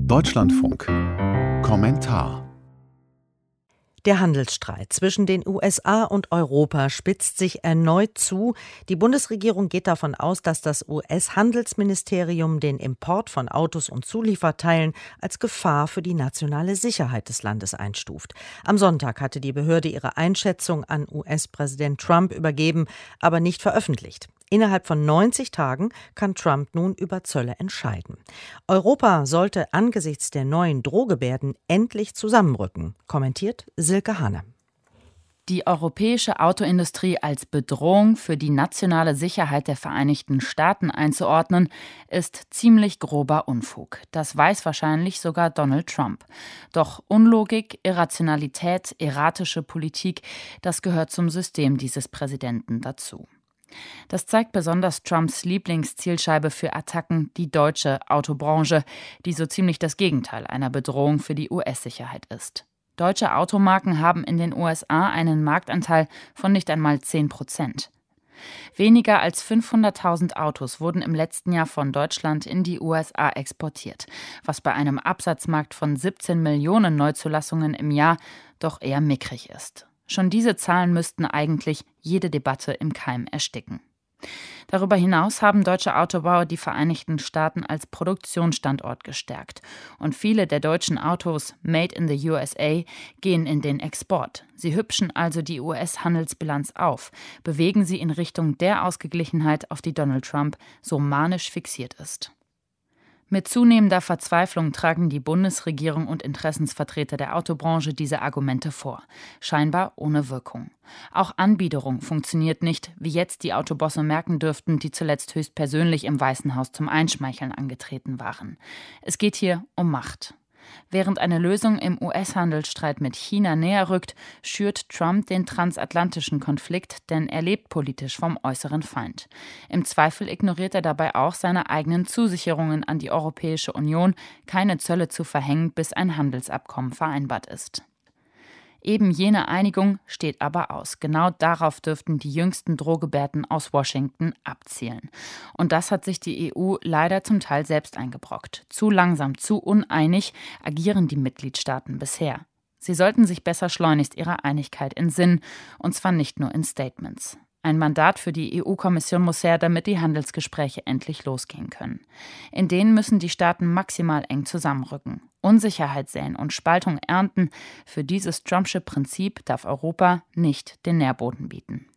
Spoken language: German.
Deutschlandfunk. Kommentar. Der Handelsstreit zwischen den USA und Europa spitzt sich erneut zu. Die Bundesregierung geht davon aus, dass das US-Handelsministerium den Import von Autos und Zulieferteilen als Gefahr für die nationale Sicherheit des Landes einstuft. Am Sonntag hatte die Behörde ihre Einschätzung an US-Präsident Trump übergeben, aber nicht veröffentlicht. Innerhalb von 90 Tagen kann Trump nun über Zölle entscheiden. Europa sollte angesichts der neuen Drohgebärden endlich zusammenrücken, kommentiert Silke Hanne. Die europäische Autoindustrie als Bedrohung für die nationale Sicherheit der Vereinigten Staaten einzuordnen, ist ziemlich grober Unfug. Das weiß wahrscheinlich sogar Donald Trump. Doch Unlogik, Irrationalität, erratische Politik, das gehört zum System dieses Präsidenten dazu. Das zeigt besonders Trumps Lieblingszielscheibe für Attacken, die deutsche Autobranche, die so ziemlich das Gegenteil einer Bedrohung für die US-Sicherheit ist. Deutsche Automarken haben in den USA einen Marktanteil von nicht einmal 10%. Weniger als 500.000 Autos wurden im letzten Jahr von Deutschland in die USA exportiert, was bei einem Absatzmarkt von 17 Millionen Neuzulassungen im Jahr doch eher mickrig ist. Schon diese Zahlen müssten eigentlich jede Debatte im Keim ersticken. Darüber hinaus haben deutsche Autobauer die Vereinigten Staaten als Produktionsstandort gestärkt. Und viele der deutschen Autos Made in the USA gehen in den Export. Sie hübschen also die US-Handelsbilanz auf, bewegen sie in Richtung der Ausgeglichenheit, auf die Donald Trump so manisch fixiert ist. Mit zunehmender Verzweiflung tragen die Bundesregierung und Interessensvertreter der Autobranche diese Argumente vor. Scheinbar ohne Wirkung. Auch Anbiederung funktioniert nicht, wie jetzt die Autobosse merken dürften, die zuletzt höchstpersönlich im Weißen Haus zum Einschmeicheln angetreten waren. Es geht hier um Macht. Während eine Lösung im US-Handelsstreit mit China näher rückt, schürt Trump den transatlantischen Konflikt, denn er lebt politisch vom äußeren Feind. Im Zweifel ignoriert er dabei auch seine eigenen Zusicherungen an die Europäische Union, keine Zölle zu verhängen, bis ein Handelsabkommen vereinbart ist. Eben jene Einigung steht aber aus. Genau darauf dürften die jüngsten Drohgebärden aus Washington abzielen. Und das hat sich die EU leider zum Teil selbst eingebrockt. Zu langsam, zu uneinig agieren die Mitgliedstaaten bisher. Sie sollten sich besser schleunigst ihrer Einigkeit entsinnen, und zwar nicht nur in Statements. Ein Mandat für die EU-Kommission muss her, damit die Handelsgespräche endlich losgehen können. In denen müssen die Staaten maximal eng zusammenrücken, Unsicherheit säen und Spaltung ernten. Für dieses Trumpsche Prinzip darf Europa nicht den Nährboden bieten.